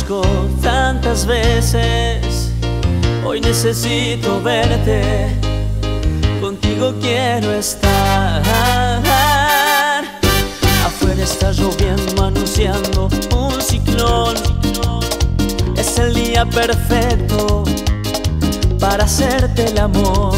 busco tantas veces, hoy necesito verte, contigo quiero estar. Afuera está lloviendo anunciando un ciclón, es el día perfecto para hacerte el amor.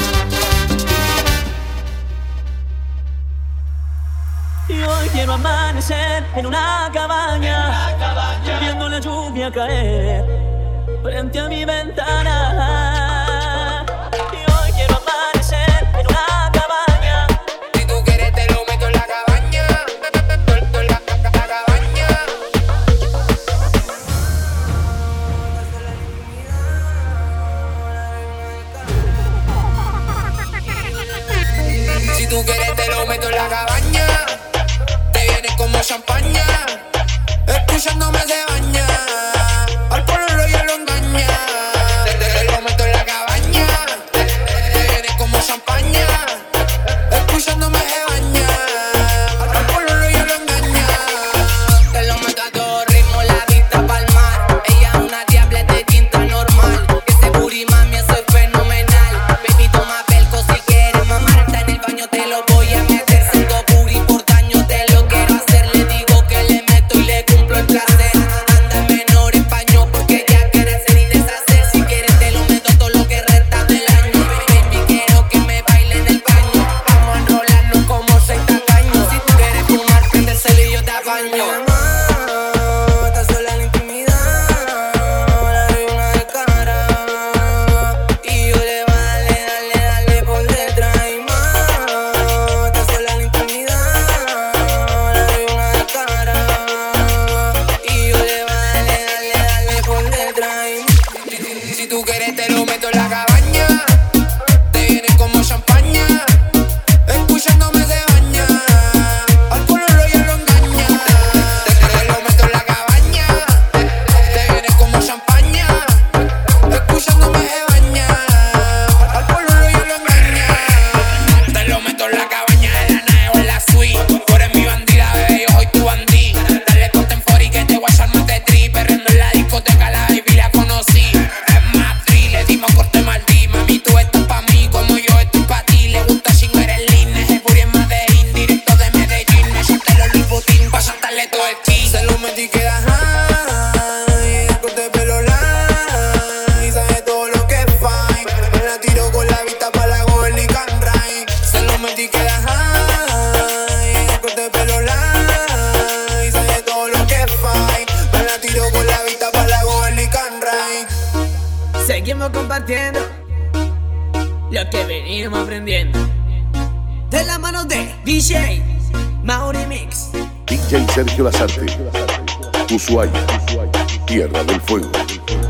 Y hoy quiero amanecer en una cabaña, viendo la lluvia caer frente a mi ventana. Y hoy quiero amanecer en una cabaña. Si tú quieres te lo meto en la cabaña, la cabaña. Si tú quieres te lo meto en la cabaña, te vienes como champaña, escuchándome se baña, al pololo yo lo engaña. Te lo meto en la cabaña, te vienes como champaña, escuchándome se baña, al pololo yo lo engaña. Te lo meto a todo ritmo, la vista pa'l mar. Ella es una diabla de tinta normal, ese booty mami eso es fenomenal. Baby toma pelco si quieres mamar, está en el baño te lo voy a meter. Siendo booty por daño te lo quiero hacer, le digo que le meto y le cumplo el placer. Anda menor en paño porque ya quiere hacer y deshacer. Si quieres te lo meto todo lo que resta del año. Baby quiero que me baile en el baño, vamos a enrolarnos como seis tacaños. Si tú quieres fumar prende el celo y yo te apaño. Estás sola en la intimidad, la reina de cara, y yo le voy a darle por detrás y más. Estás sola en la intimidad, la reina de cara, y yo le voy a darle por detrás y más. Si tú quieres te lo meto en la cabaña, te vienes como champaña, escuchándome se baña, al pololo ya lo engaña. Te lo meto en la cabaña, te vienes como champaña, escuchándome se baña, al pololo ya lo engaña. Te lo meto en la cabaña, en la nave o en la suite. Tú eres mi bandida, bebé, yo soy tu bandí. Dale corte en fori que te voy a echar más de tri. Perreando en la discoteca, la baby la conocí. Es más tri, le dimos corte Maldí. Mami, tú estás pa' mí como yo estoy pa' ti. Le gusta chingar el lean, ese booty es más de in. Directo de Medellín, me echaste los Louis Vuitton pa' saltarle todo el kit. Se lo metí queda high, el corte de pelo light, sabe todo lo que es fine. Me la tiro con la vista pa' la Gold y Can Ray. Se lo metí queda high, el corte de pelo light, sabe todo lo que es fine. Me la tiro con la vista pa' la Gold y Can Ray. Seguimos compartiendo lo que venimos aprendiendo de la mano de DJ Mauri Mix. DJ Sergio Lasarte, Ushuaia, Tierra del Fuego.